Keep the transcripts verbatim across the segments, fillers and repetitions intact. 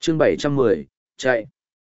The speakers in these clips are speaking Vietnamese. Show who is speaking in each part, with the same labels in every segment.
Speaker 1: chương bảy trăm mười, chạy.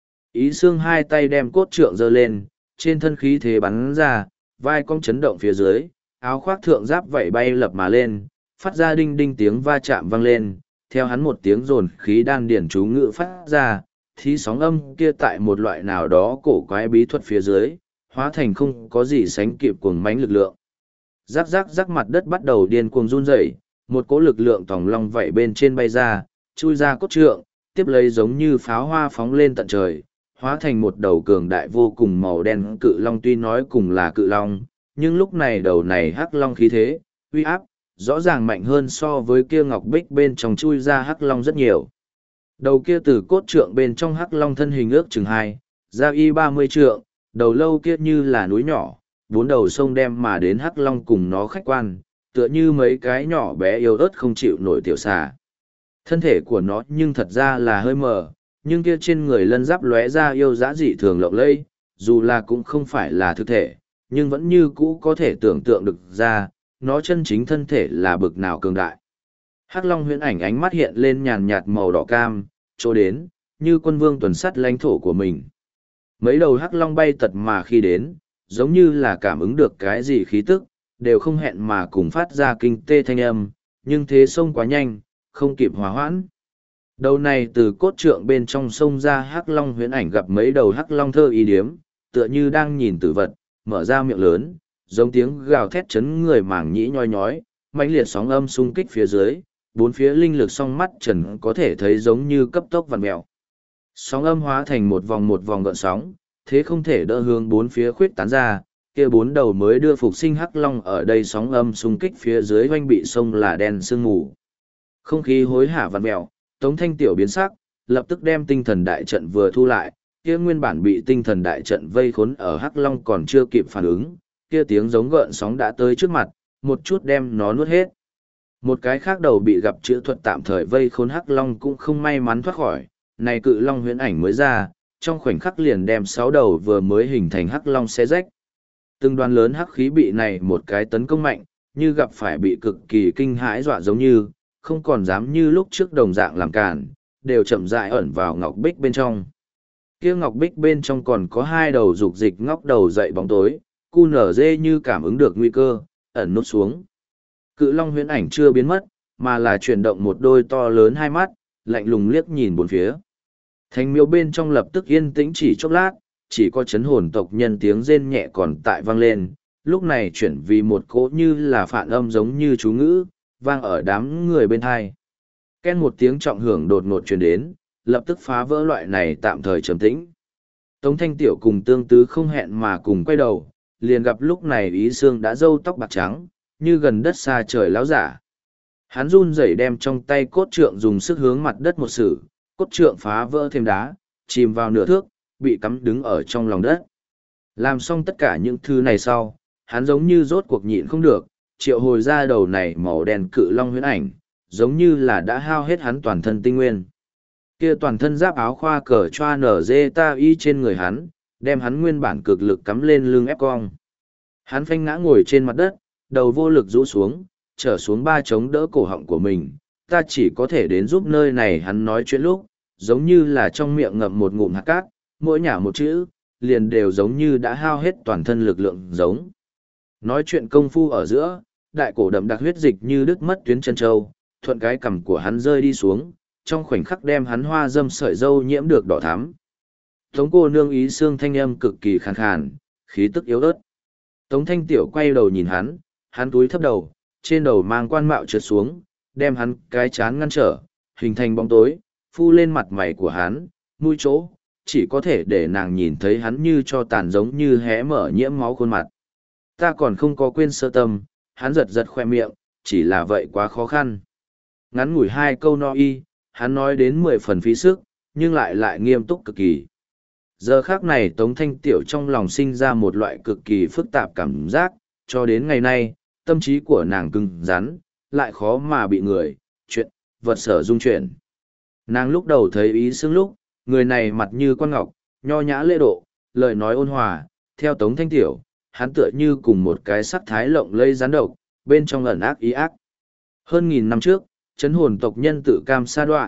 Speaker 1: Ý xương hai tay đem cốt trượng giơ lên, trên thân khí thế bắn ra, vai cong chấn động phía dưới, áo khoác thượng giáp vảy bay lập mà lên, phát ra đinh đinh tiếng va chạm vang lên, theo hắn một tiếng rồn khí đan điển chú ngữ phát ra, thì sóng âm kia tại một loại nào đó cổ quái bí thuật phía dưới, hóa thành không có gì sánh kịp cuồng mãnh lực lượng. Rắc rắc rắc mặt đất bắt đầu điên cuồng run rẩy, một cỗ lực lượng tòng long vảy bên trên bay ra, chui ra cốt trượng, tiếp lấy giống như pháo hoa phóng lên tận trời, hóa thành một đầu cường đại vô cùng màu đen cự long. Tuy nói cùng là cự long, nhưng lúc này đầu này hắc long khí thế, uy áp, rõ ràng mạnh hơn so với kia ngọc bích bên trong chui ra hắc long rất nhiều. Đầu kia từ cốt trượng bên trong hắc long thân hình ước chừng hai, ra y ba mươi trượng, đầu lâu kia như là núi nhỏ, bốn đầu sông đem mà đến hắc long cùng nó khách quan, tựa như mấy cái nhỏ bé yếu ớt không chịu nổi tiểu xà. Thân thể của nó nhưng thật ra là hơi mờ, nhưng kia trên người lân giáp lóe ra yêu dã dị thường lộng lẫy, dù là cũng không phải là thực thể, nhưng vẫn như cũ có thể tưởng tượng được ra, nó chân chính thân thể là bực nào cường đại. Hắc Long huyễn ảnh ánh mắt hiện lên nhàn nhạt màu đỏ cam, chỗ đến, như quân vương tuần sắt lãnh thổ của mình. Mấy đầu Hắc Long bay tật mà khi đến, giống như là cảm ứng được cái gì khí tức, đều không hẹn mà cùng phát ra kinh tê thanh âm, nhưng thế sông quá nhanh, không kịp hòa hoãn. Đầu này từ cốt trượng bên trong sông ra Hắc Long huyễn ảnh gặp mấy đầu Hắc Long thơ y điếm, tựa như đang nhìn tử vật, mở ra miệng lớn, giống tiếng gào thét chấn người màng nhĩ nhoi nhói, mãnh liệt sóng âm xung kích phía dưới, bốn phía linh lực song mắt trần có thể thấy giống như cấp tốc vặn mèo. Sóng âm hóa thành một vòng một vòng gợn sóng, thế không thể đỡ hướng bốn phía khuyết tán ra, kia bốn đầu mới đưa phục sinh Hắc Long ở đây sóng âm xung kích phía dưới oanh bị sông là đen sương mù. Không khí hối hả vặn mèo, Tống Thanh Tiểu biến sắc, lập tức đem tinh thần đại trận vừa thu lại, kia nguyên bản bị tinh thần đại trận vây khốn ở Hắc Long còn chưa kịp phản ứng, kia tiếng giống gợn sóng đã tới trước mặt, một chút đem nó nuốt hết. Một cái khác đầu bị gặp chữa thuật tạm thời vây khốn Hắc Long cũng không may mắn thoát khỏi, này cự long huyễn ảnh mới ra, trong khoảnh khắc liền đem sáu đầu vừa mới hình thành Hắc Long xé rách. Từng đoàn lớn hắc khí bị này một cái tấn công mạnh, như gặp phải bị cực kỳ kinh hãi dọa giống như, không còn dám như lúc trước đồng dạng làm cản, đều chậm rãi ẩn vào ngọc bích bên trong. Kia ngọc bích bên trong còn có hai đầu dục dịch ngóc đầu dậy bóng tối, cu nở dê như cảm ứng được nguy cơ, ẩn nút xuống. Cự long huyễn ảnh chưa biến mất, mà là chuyển động một đôi to lớn hai mắt, lạnh lùng liếc nhìn bốn phía. Thành miếu bên trong lập tức yên tĩnh chỉ chốc lát, chỉ có chấn hồn tộc nhân tiếng rên nhẹ còn tại vang lên, lúc này chuyển vì một cỗ như là phản âm giống như chú ngữ, vang ở đám người bên hai. Ken một tiếng trọng hưởng đột ngột truyền đến, lập tức phá vỡ loại này tạm thời trầm tĩnh. Tống Thanh Tiểu cùng Tương Tứ không hẹn mà cùng quay đầu, liền gặp lúc này Ý Xương đã râu tóc bạc trắng, như gần đất xa trời láo giả. Hắn run rẩy đem trong tay cốt trượng dùng sức hướng mặt đất một sử, cốt trượng phá vỡ thêm đá, chìm vào nửa thước, bị cắm đứng ở trong lòng đất. Làm xong tất cả những thứ này sau, hắn giống như rốt cuộc nhịn không được, triệu hồi ra đầu này màu đen cự long huyễn ảnh, giống như là đã hao hết hắn toàn thân tinh nguyên. Kia toàn thân giáp áo khoa cờ choa nở dê ta y trên người hắn, đem hắn nguyên bản cực lực cắm lên lưng ép cong. Hắn phanh ngã ngồi trên mặt đất, đầu vô lực rũ xuống, trở xuống ba chống đỡ cổ họng của mình. Ta chỉ có thể đến giúp nơi này hắn nói chuyện lúc, giống như là trong miệng ngậm một ngụm hạt cát, mỗi nhả một chữ, liền đều giống như đã hao hết toàn thân lực lượng giống. Nói chuyện công phu ở giữa, đại cổ đậm đặc huyết dịch như đứt mất tuyến chân châu, thuận cái cằm của hắn rơi đi xuống, trong khoảnh khắc đem hắn hoa dâm sợi dâu nhiễm được đỏ thắm. Tống cô nương Ý Xương thanh âm cực kỳ khàn khàn, khí tức yếu ớt. Tống Thanh Tiểu quay đầu nhìn hắn, hắn túi thấp đầu, trên đầu mang quan mạo trượt xuống, đem hắn cái chán ngăn trở, hình thành bóng tối, phu lên mặt mày của hắn, mũi chỗ, chỉ có thể để nàng nhìn thấy hắn như cho tàn giống như hé mở nhiễm máu khuôn mặt. Ta còn không có quên sơ tâm, hắn giật giật khoe miệng, chỉ là vậy quá khó khăn. Ngắn ngủi hai câu no y, hắn nói đến mười phần phí sức, nhưng lại lại nghiêm túc cực kỳ. Giờ khác này Tống Thanh Tiểu trong lòng sinh ra một loại cực kỳ phức tạp cảm giác, cho đến ngày nay, tâm trí của nàng cứng rắn, lại khó mà bị người, chuyện, vật sở dung chuyển. Nàng lúc đầu thấy Ý Xương lúc, người này mặt như quan ngọc, nho nhã lễ độ, lời nói ôn hòa, theo Tống Thanh Tiểu, hắn tựa như cùng một cái sắc thái lộng lây rắn độc, bên trong ẩn ác ý ác. Hơn nghìn năm trước, chấn hồn tộc nhân tự cam sa đoạ,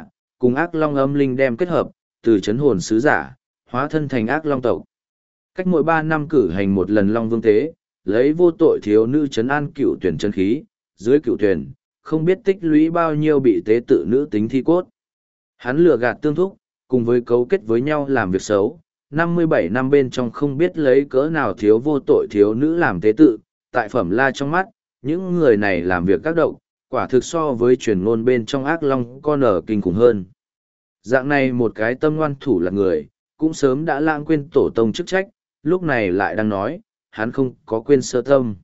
Speaker 1: cùng ác long âm linh đem kết hợp, từ chấn hồn sứ giả, hóa thân thành ác long tộc. Cách mỗi ba năm cử hành một lần long vương tế, lấy vô tội thiếu nữ chấn an cựu tuyển chân khí, dưới cựu tuyển, không biết tích lũy bao nhiêu bị tế tự nữ tính thi cốt. Hắn lừa gạt tương thúc, cùng với cấu kết với nhau làm việc xấu, năm mươi bảy năm bên trong không biết lấy cỡ nào thiếu vô tội thiếu nữ làm tế tự, tại phẩm la trong mắt, những người này làm việc các độc, quả thực so với truyền ngôn bên trong ác long con ở kinh khủng hơn. Dạng này một cái tâm ngoan thủ là người, cũng sớm đã lãng quên tổ tông chức trách, lúc này lại đang nói, hắn không có quên sơ tâm.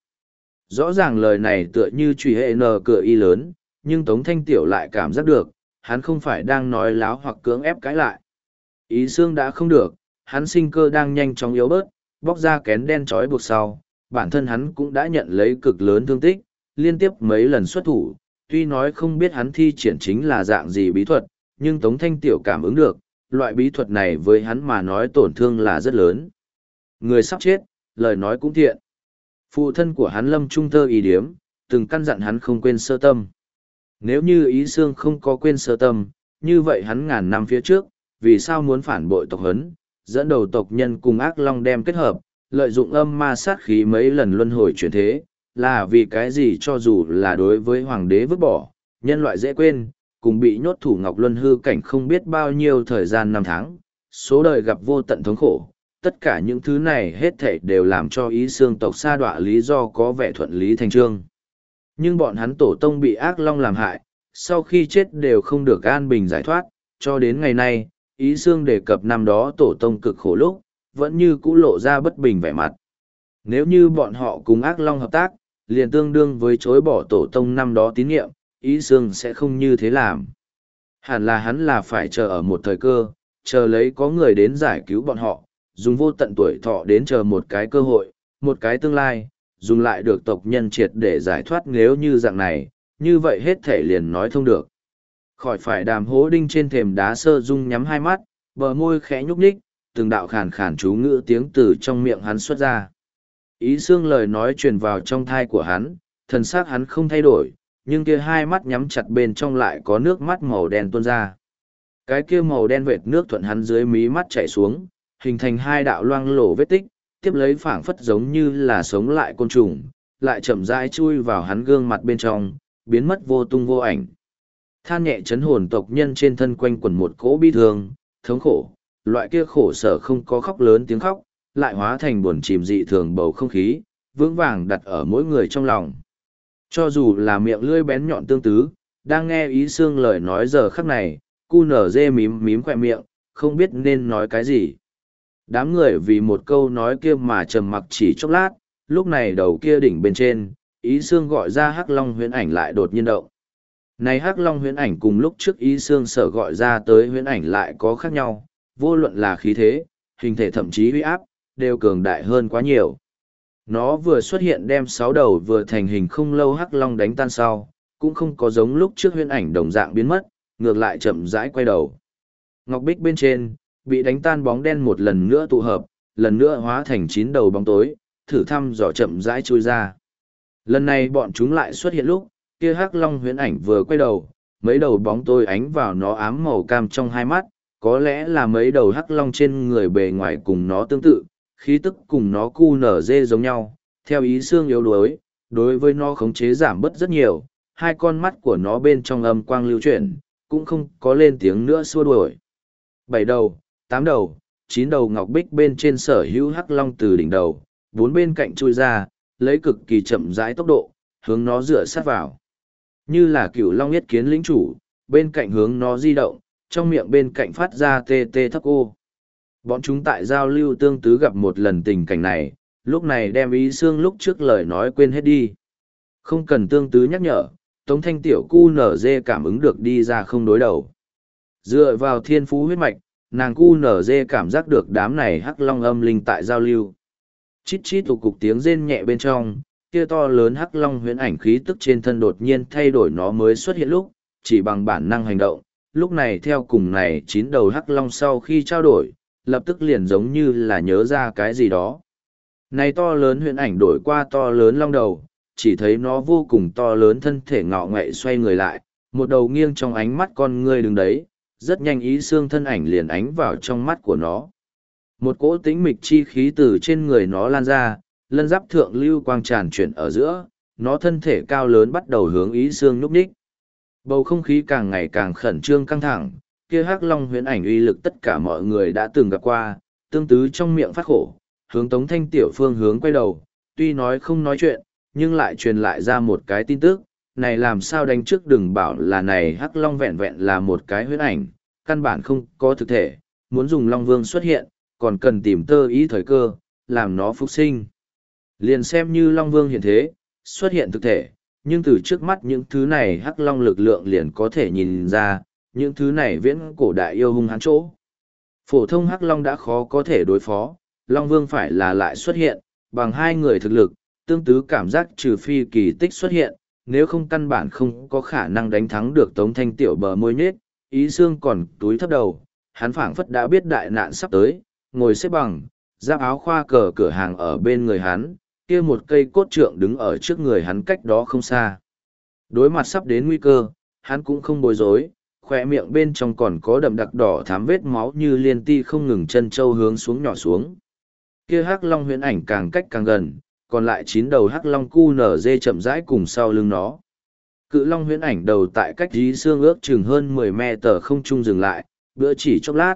Speaker 1: Rõ ràng lời này tựa như truy hệ nờ cửa y lớn, nhưng Tống Thanh Tiểu lại cảm giác được, hắn không phải đang nói láo hoặc cưỡng ép cãi lại. Ý xương đã không được, hắn sinh cơ đang nhanh chóng yếu bớt, bóc ra kén đen trói buộc sau, bản thân hắn cũng đã nhận lấy cực lớn thương tích, liên tiếp mấy lần xuất thủ, tuy nói không biết hắn thi triển chính là dạng gì bí thuật, nhưng Tống Thanh Tiểu cảm ứng được, loại bí thuật này với hắn mà nói tổn thương là rất lớn. Người sắp chết, lời nói cũng thiện. Phụ thân của hắn Lâm Trung Thơ ý điếm, từng căn dặn hắn không quên sơ tâm. Nếu như Ý Xương không có quên sơ tâm, như vậy hắn ngàn năm phía trước, vì sao muốn phản bội tộc hấn, dẫn đầu tộc nhân cùng ác long đem kết hợp, lợi dụng âm ma sát khí mấy lần luân hồi chuyển thế, là vì cái gì cho dù là đối với hoàng đế vứt bỏ, nhân loại dễ quên, cùng bị nhốt thủ ngọc luân hư cảnh không biết bao nhiêu thời gian năm tháng, số đời gặp vô tận thống khổ. Tất cả những thứ này hết thảy đều làm cho Ý Xương tộc sa đọa lý do có vẻ thuận lý thành trương. Nhưng bọn hắn tổ tông bị ác long làm hại, sau khi chết đều không được an bình giải thoát, cho đến ngày nay, Ý Xương đề cập năm đó tổ tông cực khổ lúc, vẫn như cũ lộ ra bất bình vẻ mặt. Nếu như bọn họ cùng ác long hợp tác, liền tương đương với chối bỏ tổ tông năm đó tín nhiệm, Ý Xương sẽ không như thế làm. Hẳn là hắn là phải chờ ở một thời cơ, chờ lấy có người đến giải cứu bọn họ, dùng vô tận tuổi thọ đến chờ một cái cơ hội, một cái tương lai, dùng lại được tộc nhân triệt để giải thoát. Nếu như dạng này, như vậy hết thể liền nói thông được. Khỏi phải đàm hố đinh trên thềm đá sơ dung nhắm hai mắt, bờ môi khẽ nhúc nhích, từng đạo khàn khàn chú ngữ tiếng từ trong miệng hắn xuất ra. Ý Xương lời nói truyền vào trong thai của hắn, thần xác hắn không thay đổi, nhưng kia hai mắt nhắm chặt bên trong lại có nước mắt màu đen tuôn ra. Cái kia màu đen vệt nước thuận hắn dưới mí mắt chảy xuống, hình thành hai đạo loang lổ vết tích, tiếp lấy phảng phất giống như là sống lại côn trùng, lại chậm rãi chui vào hắn gương mặt bên trong, biến mất vô tung vô ảnh. Than nhẹ chấn hồn tộc nhân trên thân quanh quẩn một cỗ bi thương, thống khổ, loại kia khổ sở không có khóc lớn tiếng khóc, lại hóa thành buồn chìm dị thường bầu không khí, vững vàng đặt ở mỗi người trong lòng. Cho dù là miệng lưỡi bén nhọn tương tứ, đang nghe Ý Xương lời nói giờ khắc này, cu nở dê mím mím khỏe miệng, không biết nên nói cái gì. Đám người vì một câu nói kia mà trầm mặc chỉ chốc lát, lúc này đầu kia đỉnh bên trên, Ý Xương gọi ra Hắc Long huyễn ảnh lại đột nhiên động. Này Hắc Long huyễn ảnh cùng lúc trước Ý Xương sở gọi ra tới huyễn ảnh lại có khác nhau, vô luận là khí thế, hình thể thậm chí uy áp, đều cường đại hơn quá nhiều. Nó vừa xuất hiện đem sáu đầu vừa thành hình không lâu Hắc Long đánh tan sau, cũng không có giống lúc trước huyễn ảnh đồng dạng biến mất, ngược lại chậm rãi quay đầu. Ngọc bích bên trên, bị đánh tan bóng đen một lần nữa tụ hợp, lần nữa hóa thành chín đầu bóng tối, thử thăm dò chậm rãi chui ra. Lần này bọn chúng lại xuất hiện lúc, kia Hắc Long huyễn ảnh vừa quay đầu, mấy đầu bóng tối ánh vào nó ám màu cam trong hai mắt, có lẽ là mấy đầu Hắc Long trên người bề ngoài cùng nó tương tự, khí tức cùng nó cu nở dê giống nhau, theo Ý Xương yếu đuối, đối với nó khống chế giảm bớt rất nhiều, hai con mắt của nó bên trong âm quang lưu chuyển, cũng không có lên tiếng nữa xua đuổi. Bảy đầu, tám đầu, chín đầu ngọc bích bên trên sở hữu Hắc Long từ đỉnh đầu, bốn bên cạnh chui ra, lấy cực kỳ chậm rãi tốc độ, hướng nó dựa sát vào. Như là cửu long yết kiến lĩnh chủ, bên cạnh hướng nó di động, trong miệng bên cạnh phát ra tê tê thấp ô. Bọn chúng tại giao lưu tương tứ gặp một lần tình cảnh này, lúc này đem Ý Xương lúc trước lời nói quên hết đi. Không cần tương tứ nhắc nhở, Tống Thanh Tiểu cu nở dê cảm ứng được đi ra không đối đầu. Dựa vào thiên phú huyết mạch, nàng cu nở dê cảm giác được đám này Hắc Long âm linh tại giao lưu. Chít chít tụ cục tiếng rên nhẹ bên trong, kia to lớn Hắc Long huyễn ảnh khí tức trên thân đột nhiên thay đổi, nó mới xuất hiện lúc, chỉ bằng bản năng hành động, lúc này theo cùng này chín đầu Hắc Long sau khi trao đổi, lập tức liền giống như là nhớ ra cái gì đó. Này to lớn huyễn ảnh đổi qua to lớn long đầu, chỉ thấy nó vô cùng to lớn thân thể ngọ ngậy xoay người lại, một đầu nghiêng trong ánh mắt con ngươi đứng đấy, rất nhanh ý xương thân ảnh liền ánh vào trong mắt của nó. Một cỗ tĩnh mịch chi khí từ trên người nó lan ra, lân giáp thượng lưu quang tràn chuyển ở giữa, nó thân thể cao lớn bắt đầu hướng ý xương núp ních. Bầu không khí càng ngày càng khẩn trương căng thẳng, kia hắc long huyễn ảnh uy lực tất cả mọi người đã từng gặp qua, tương tứ trong miệng phát khổ, hướng Tống Thanh Tiểu phương hướng quay đầu, tuy nói không nói chuyện, nhưng lại truyền lại ra một cái tin tức, này làm sao đánh trước đừng bảo là này hắc long vẹn vẹn là một cái huyễn ảnh, căn bản không có thực thể, muốn dùng long vương xuất hiện, còn cần tìm tơ ý thời cơ, làm nó phục sinh. Liền xem như long vương hiện thế, xuất hiện thực thể, nhưng từ trước mắt những thứ này hắc long lực lượng liền có thể nhìn ra, những thứ này viễn cổ đại yêu hung hãn chỗ. Phổ thông hắc long đã khó có thể đối phó, long vương phải là lại xuất hiện, bằng hai người thực lực, tương tứ cảm giác trừ phi kỳ tích xuất hiện, nếu không căn bản không có khả năng đánh thắng được Tống Thanh Tiểu bờ môi nhết, ý xương còn túi thấp đầu, hắn phảng phất đã biết đại nạn sắp tới, ngồi xếp bằng, giáp áo khoa cờ cửa hàng ở bên người hắn, kia một cây cốt trượng đứng ở trước người hắn cách đó không xa. Đối mặt sắp đến nguy cơ, hắn cũng không bối rối, khỏe miệng bên trong còn có đậm đặc đỏ thám vết máu như liên ti không ngừng chân trâu hướng xuống nhỏ xuống. Kia hắc long huyễn ảnh càng cách càng gần, còn lại chín đầu hắc long cu nở dê chậm rãi cùng sau lưng nó. Cự long huyễn ảnh đầu tại cách dí xương ước chừng hơn mười mét tờ không trung dừng lại, bữa chỉ chốc lát.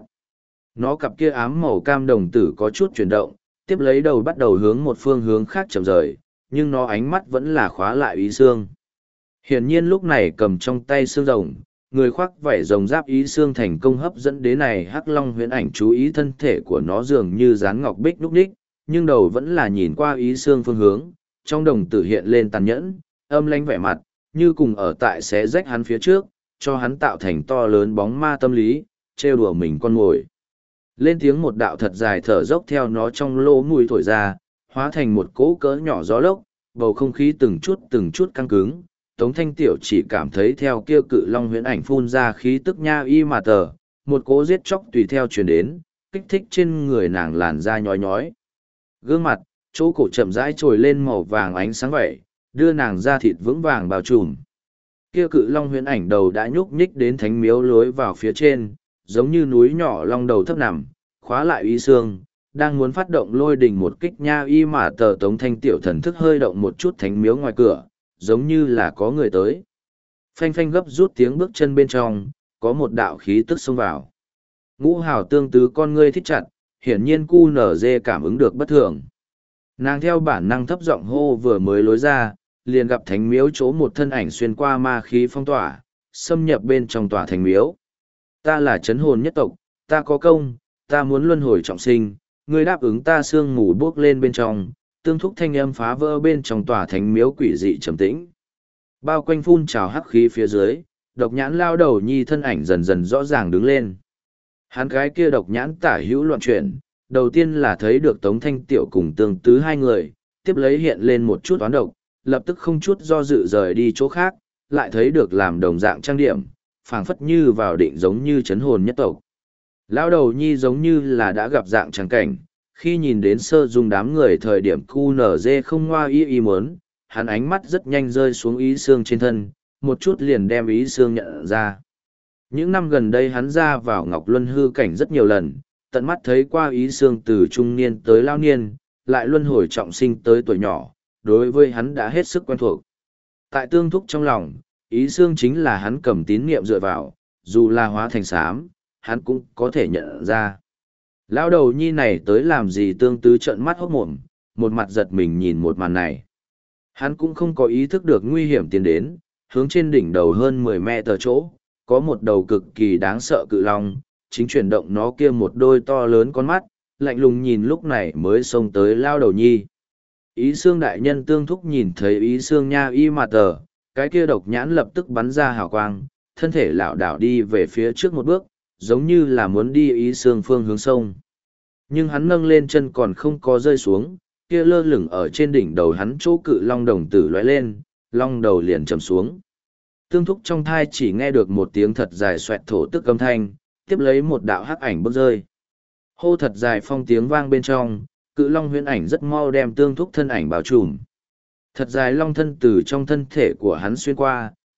Speaker 1: Nó cặp kia ám màu cam đồng tử có chút chuyển động, tiếp lấy đầu bắt đầu hướng một phương hướng khác chậm rời, nhưng nó ánh mắt vẫn là khóa lại ý xương. Hiển nhiên lúc này cầm trong tay xương rồng, người khoác vảy rồng giáp ý xương thành công hấp dẫn đến này hắc long huyễn ảnh chú ý thân thể của nó dường như dán ngọc bích núc đích, nhưng đầu vẫn là nhìn qua ý xương phương hướng, trong đồng tử hiện lên tàn nhẫn, âm lãnh vẻ mặt, như cùng ở tại xé rách hắn phía trước, cho hắn tạo thành to lớn bóng ma tâm lý, trêu đùa mình con ngồi. Lên tiếng một đạo thật dài thở dốc theo nó trong lỗ mũi thổi ra, hóa thành một cỗ cỡ nhỏ gió lốc, bầu không khí từng chút từng chút căng cứng. Tống Thanh Tiểu chỉ cảm thấy theo kia cự long huyễn ảnh phun ra khí tức nha y mà tờ, một cỗ giết chóc tùy theo truyền đến, kích thích trên người nàng làn da nhói nhói. Gương mặt, chỗ cổ chậm rãi trồi lên màu vàng ánh sáng vậy, đưa nàng da thịt vững vàng bao trùm. Kia cự long huyễn ảnh đầu đã nhúc nhích đến thánh miếu lối vào phía trên, giống như núi nhỏ long đầu thấp nằm, khóa lại ý xương, đang muốn phát động lôi đình một kích nha y mà tờ Tống Thanh Tiểu thần thức hơi động một chút thánh miếu ngoài cửa, giống như là có người tới. Phanh phanh gấp rút tiếng bước chân bên trong, có một đạo khí tức xông vào. Ngũ hào tương tứ con ngươi thích chặt, hiển nhiên cu nở dê cảm ứng được bất thường. Nàng theo bản năng thấp giọng hô vừa mới lối ra, liền gặp thánh miếu chỗ một thân ảnh xuyên qua ma khí phong tỏa, xâm nhập bên trong tòa thánh miếu. Ta là chấn hồn nhất tộc, ta có công, ta muốn luân hồi trọng sinh, ngươi đáp ứng ta sương mù bước lên bên trong, tương thúc thanh âm phá vỡ bên trong tòa thánh miếu quỷ dị trầm tĩnh. Bao quanh phun trào hắc khí phía dưới, độc nhãn lao đầu nhi thân ảnh dần dần rõ ràng đứng lên. Hắn gái kia độc nhãn tả hữu loạn chuyển, đầu tiên là thấy được Tống Thanh Tiểu cùng tương tứ hai người, tiếp lấy hiện lên một chút toán độc, lập tức không chút do dự rời đi chỗ khác, lại thấy được làm đồng dạng trang điểm, phảng phất như vào định giống như chấn hồn nhất tộc. Lão đầu nhi giống như là đã gặp dạng trắng cảnh, khi nhìn đến sơ dung đám người thời điểm cu nở dê không ngoa y y muốn, hắn ánh mắt rất nhanh rơi xuống ý xương trên thân, một chút liền đem ý xương nhận ra. Những năm gần đây hắn ra vào Ngọc Luân hư cảnh rất nhiều lần, tận mắt thấy qua ý xương từ trung niên tới lao niên, lại luân hồi trọng sinh tới tuổi nhỏ, đối với hắn đã hết sức quen thuộc. Tại tương thúc trong lòng, ý xương chính là hắn cầm tín niệm dựa vào, dù là hóa thành xám, hắn cũng có thể nhận ra. Lão đầu nhi này tới làm gì tương tứ trợn mắt hốt mồm, một mặt giật mình nhìn một màn này. Hắn cũng không có ý thức được nguy hiểm tiến đến, hướng trên đỉnh đầu hơn mười mét tờ chỗ, có một đầu cực kỳ đáng sợ cự long, chính chuyển động nó kia một đôi to lớn con mắt, lạnh lùng nhìn lúc này mới xông tới lao đầu nhi. Ý xương đại nhân tương thúc nhìn thấy ý xương nha y mà tờ, cái kia độc nhãn lập tức bắn ra hào quang, thân thể lảo đảo đi về phía trước một bước, giống như là muốn đi ý xương phương hướng sông. Nhưng hắn nâng lên chân còn không có rơi xuống, kia lơ lửng ở trên đỉnh đầu hắn chỗ cự long đồng tử lóe lên, long đầu liền chầm xuống. Tương thúc trong thai chỉ nghe được một tiếng thật dài xoẹt thổ tức âm thanh, tiếp lấy một đạo hắc ảnh bước rơi. Hô thật dài phong tiếng vang bên trong, cự long huyễn ảnh rất mau đem tương thúc thân ảnh bao trùm. Thật dài long thân từ trong thân thể của hắn xuyên qua,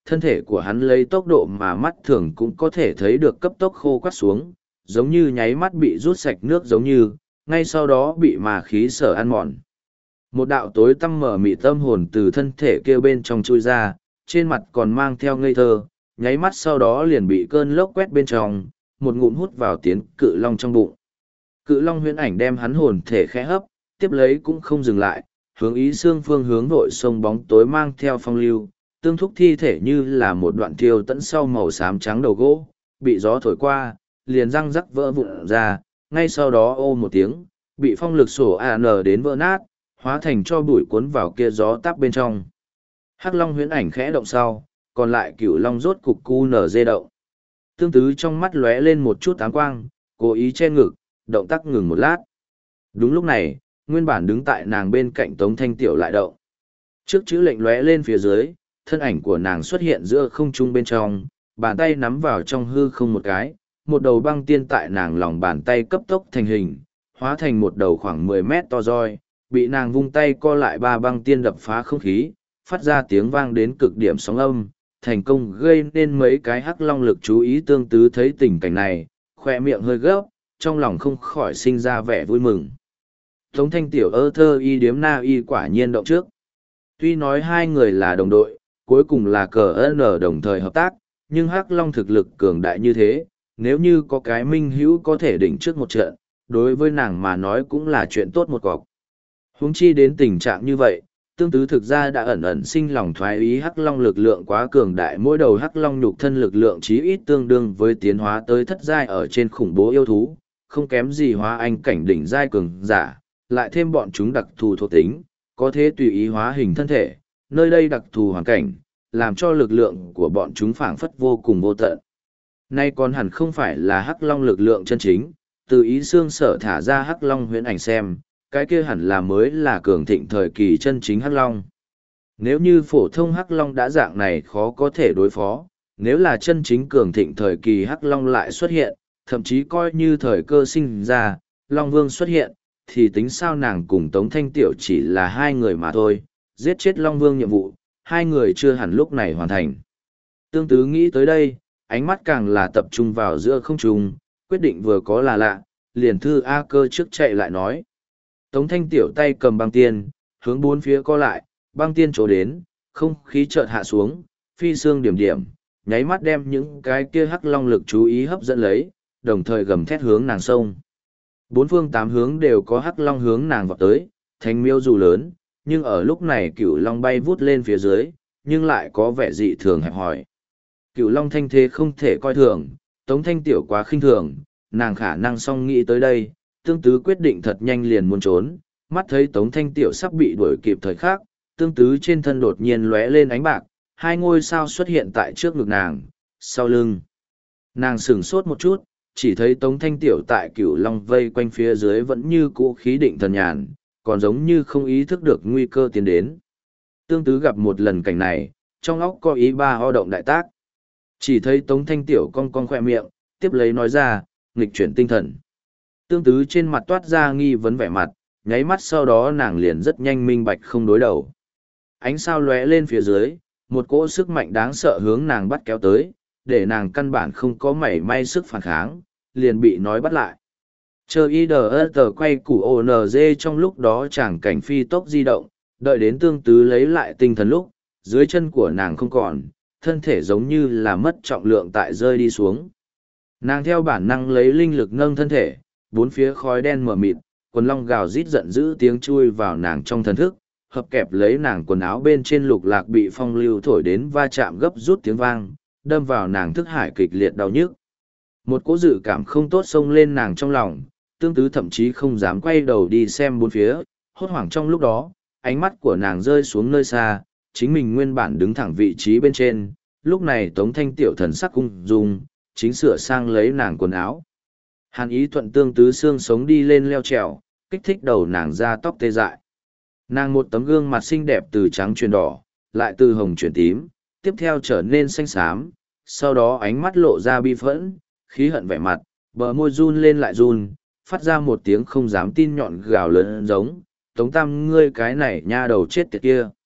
Speaker 1: thân thể của hắn lấy tốc độ mà mắt thường cũng có thể thấy được cấp tốc khô quắt xuống, giống như nháy mắt bị rút sạch nước giống như, ngay sau đó bị mà khí sở ăn mòn. Một đạo tối tăm mở mị tâm hồn từ thân thể kia bên trong chui ra, trên mặt còn mang theo ngây thơ, nháy mắt sau đó liền bị cơn lốc quét bên trong, một ngụm hút vào tiến cự long trong bụng. Cự long huyễn ảnh đem hắn hồn thể khẽ hấp, tiếp lấy cũng không dừng lại, hướng ý xương phương hướng vội sông bóng tối mang theo phong lưu, tương thúc thi thể như là một đoạn thiêu tẫn sau màu xám trắng đầu gỗ, bị gió thổi qua, liền răng rắc vỡ vụn ra, ngay sau đó ô một tiếng, bị phong lực sổ an đến vỡ nát, hóa thành cho bụi cuốn vào kia gió táp bên trong. Hắc long huyễn ảnh khẽ động sau, còn lại cửu long rốt cục cu nở dê động. Tương tứ trong mắt lóe lên một chút áng quang, cố ý che ngực, động tác ngừng một lát. Đúng lúc này, nguyên bản đứng tại nàng bên cạnh Tống Thanh Tiểu lại động. Trước chữ lệnh lóe lên phía dưới, thân ảnh của nàng xuất hiện giữa không trung bên trong, bàn tay nắm vào trong hư không một cái, một đầu băng tiên tại nàng lòng bàn tay cấp tốc thành hình, hóa thành một đầu khoảng mười mét to roi, bị nàng vung tay co lại ba băng tiên đập phá không khí, phát ra tiếng vang đến cực điểm sóng âm, thành công gây nên mấy cái hắc long lực chú ý. Tương tứ thấy tình cảnh này, khoe miệng hơi gấp, trong lòng không khỏi sinh ra vẻ vui mừng. Tống Thanh Tiểu ơ thơ y điếm na y quả nhiên động trước. Tuy nói hai người là đồng đội, cuối cùng là cờ ơn ở đồng thời hợp tác, nhưng hắc long thực lực cường đại như thế, nếu như có cái minh hữu có thể đỉnh trước một trận, đối với nàng mà nói cũng là chuyện tốt một cọc. Huống chi đến tình trạng như vậy, tương tứ thực ra đã ẩn ẩn sinh lòng thoái ý hắc long lực lượng quá cường đại, mỗi đầu hắc long nhục thân lực lượng chí ít tương đương với tiến hóa tới thất giai ở trên khủng bố yêu thú, không kém gì hóa anh cảnh đỉnh giai cường giả, lại thêm bọn chúng đặc thù thuộc tính, có thể tùy ý hóa hình thân thể, nơi đây đặc thù hoàn cảnh, làm cho lực lượng của bọn chúng phảng phất vô cùng vô tận. Nay còn hẳn không phải là hắc long lực lượng chân chính, từ ý xương sở thả ra hắc long huyễn ảnh xem, cái kia hẳn là mới là cường thịnh thời kỳ chân chính hắc long. Nếu như phổ thông hắc long đã dạng này khó có thể đối phó, nếu là chân chính cường thịnh thời kỳ hắc long lại xuất hiện, thậm chí coi như thời cơ sinh ra, long vương xuất hiện, thì tính sao nàng cùng Tống Thanh Tiểu chỉ là hai người mà thôi, giết chết long vương nhiệm vụ, hai người chưa hẳn lúc này hoàn thành. Tương tứ nghĩ tới đây, ánh mắt càng là tập trung vào giữa không trung, quyết định vừa có là lạ, liền thư A Cơ trước chạy lại nói. Tống Thanh Tiểu tay cầm băng tiên, hướng bốn phía co lại, băng tiên chỗ đến, không khí chợt hạ xuống, phi xương điểm điểm, nháy mắt đem những cái kia hắc long lực chú ý hấp dẫn lấy, đồng thời gầm thét hướng nàng sông. Bốn phương tám hướng đều có hắc long hướng nàng vọt tới, thanh miêu dù lớn, nhưng ở lúc này cửu long bay vút lên phía dưới, nhưng lại có vẻ dị thường hẹp hòi. Cửu long thanh thế không thể coi thường, Tống Thanh Tiểu quá khinh thường, nàng khả năng song nghĩ tới đây, tương tứ quyết định thật nhanh liền muốn trốn, mắt thấy Tống Thanh Tiểu sắp bị đuổi kịp thời khắc, tương tứ trên thân đột nhiên lóe lên ánh bạc, hai ngôi sao xuất hiện tại trước ngực nàng, sau lưng. Nàng sửng sốt một chút, chỉ thấy Tống Thanh Tiểu tại cửu long vây quanh phía dưới vẫn như cũ khí định thần nhàn, còn giống như không ý thức được nguy cơ tiến đến. Tương tứ gặp một lần cảnh này, trong óc có ý ba ho động đại tác. Chỉ thấy Tống Thanh Tiểu cong cong khỏe miệng, tiếp lấy nói ra, nghịch chuyển tinh thần. Tương tứ trên mặt toát ra nghi vấn vẻ mặt, nháy mắt sau đó nàng liền rất nhanh minh bạch không đối đầu. Ánh sao lóe lên phía dưới, một cỗ sức mạnh đáng sợ hướng nàng bắt kéo tới, để nàng căn bản không có mảy may sức phản kháng, liền bị nói bắt lại. Chờ y đờ tờ quay củ ô nờ dê trong lúc đó chẳng cảnh phi tốc di động, đợi đến tương tứ lấy lại tinh thần lúc, dưới chân của nàng không còn, thân thể giống như là mất trọng lượng tại rơi đi xuống. Nàng theo bản năng lấy linh lực nâng thân thể, bốn phía khói đen mờ mịt, quần long gào rít giận dữ tiếng chui vào nàng trong thần thức, hợp kẹp lấy nàng quần áo bên trên lục lạc bị phong lưu thổi đến va chạm gấp rút tiếng vang, đâm vào nàng thức hải kịch liệt đau nhức. Một cỗ dự cảm không tốt xông lên nàng trong lòng, tương tứ thậm chí không dám quay đầu đi xem bốn phía, hốt hoảng trong lúc đó, ánh mắt của nàng rơi xuống nơi xa, chính mình nguyên bản đứng thẳng vị trí bên trên, lúc này Tống Thanh Tiểu thần sắc cung dung, chính sửa sang lấy nàng quần áo. Hàn ý thuận tương tứ xương sống đi lên leo trèo, kích thích đầu nàng ra tóc tê dại. Nàng một tấm gương mặt xinh đẹp từ trắng chuyển đỏ, lại từ hồng chuyển tím, tiếp theo trở nên xanh xám, sau đó ánh mắt lộ ra bi phẫn, khí hận vẻ mặt, bờ môi run lên lại run, phát ra một tiếng không dám tin nhọn gào lớn giống, Tống Tam ngươi cái này nha đầu chết tiệt kia.